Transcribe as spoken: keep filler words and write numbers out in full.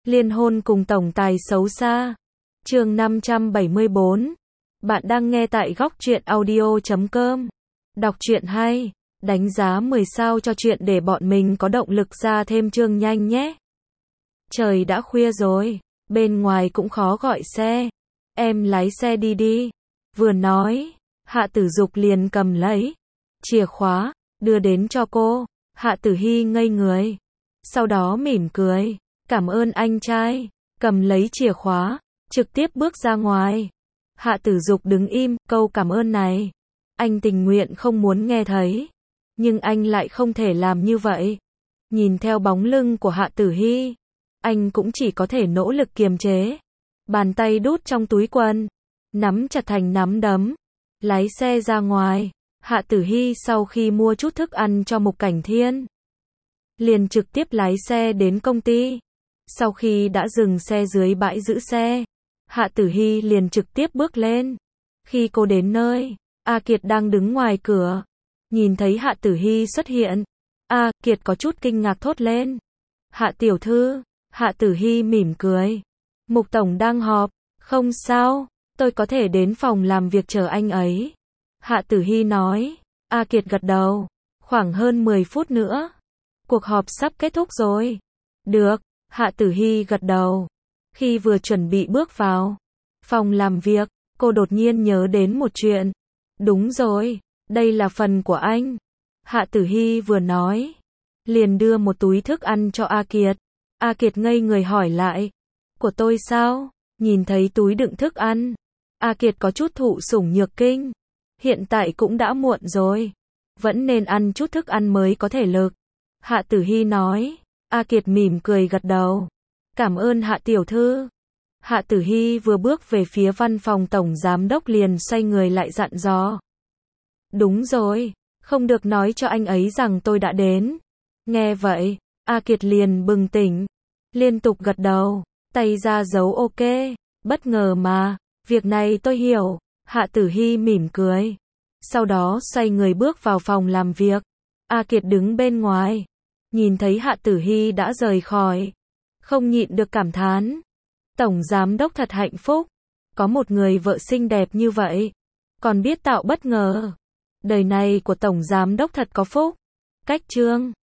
Liên hôn cùng tổng tài xấu xa. Chương năm trăm bảy mươi bốn. Bạn đang nghe tại góc truyện audio chấm com. Đọc truyện hay, đánh giá mười sao cho truyện để bọn mình có động lực ra thêm chương nhanh nhé. Trời đã khuya rồi, bên ngoài cũng khó gọi xe. Em lái xe đi đi. Vừa nói, Hạ Tử Dục liền cầm lấy chìa khóa, đưa đến cho cô. Hạ Tử Hy ngây người. Sau đó mỉm cười. Cảm ơn anh trai. Cầm lấy chìa khóa, trực tiếp bước ra ngoài. Hạ Tử Dục đứng im, câu cảm ơn này anh tình nguyện không muốn nghe thấy. Nhưng anh lại không thể làm như vậy. Nhìn theo bóng lưng của Hạ Tử Hy, anh cũng chỉ có thể nỗ lực kiềm chế. Bàn tay đút trong túi quần, nắm chặt thành nắm đấm, lái xe ra ngoài. Hạ Tử Hy sau khi mua chút thức ăn cho Mục Cảnh Thiên, liền trực tiếp lái xe đến công ty. Sau khi đã dừng xe dưới bãi giữ xe, Hạ Tử Hy liền trực tiếp bước lên. Khi cô đến nơi, A Kiệt đang đứng ngoài cửa. Nhìn thấy Hạ Tử Hy xuất hiện, A Kiệt có chút kinh ngạc thốt lên. Hạ tiểu thư. Hạ Tử Hy mỉm cười. Mục tổng đang họp. Không sao, tôi có thể đến phòng làm việc chờ anh ấy. Hạ Tử Hy nói. A Kiệt gật đầu. Khoảng hơn mười phút nữa, cuộc họp sắp kết thúc rồi. Được. Hạ Tử Hy gật đầu. Khi vừa chuẩn bị bước vào phòng làm việc, cô đột nhiên nhớ đến một chuyện. Đúng rồi, đây là phần của anh. Hạ Tử Hy vừa nói, liền đưa một túi thức ăn cho A Kiệt. A Kiệt ngây người hỏi lại. Của tôi sao? Nhìn thấy túi đựng thức ăn, A Kiệt có chút thụ sủng nhược kinh. Hiện tại cũng đã muộn rồi, vẫn nên ăn chút thức ăn mới có thể lực. Hạ Tử Hy nói. A Kiệt mỉm cười gật đầu. Cảm ơn Hạ tiểu thư. Hạ Tử Hy vừa bước về phía văn phòng tổng giám đốc liền xoay người lại dặn dò. Đúng rồi, không được nói cho anh ấy rằng tôi đã đến. Nghe vậy, A Kiệt liền bừng tỉnh, liên tục gật đầu, tay ra dấu ok. Bất ngờ mà, việc này tôi hiểu. Hạ Tử Hy mỉm cười. Sau đó xoay người bước vào phòng làm việc. A Kiệt đứng bên ngoài, nhìn thấy Hạ Tử Hy đã rời khỏi, không nhịn được cảm thán. Tổng giám đốc thật hạnh phúc, có một người vợ xinh đẹp như vậy, còn biết tạo bất ngờ. Đời này của tổng giám đốc thật có phúc. Cách chương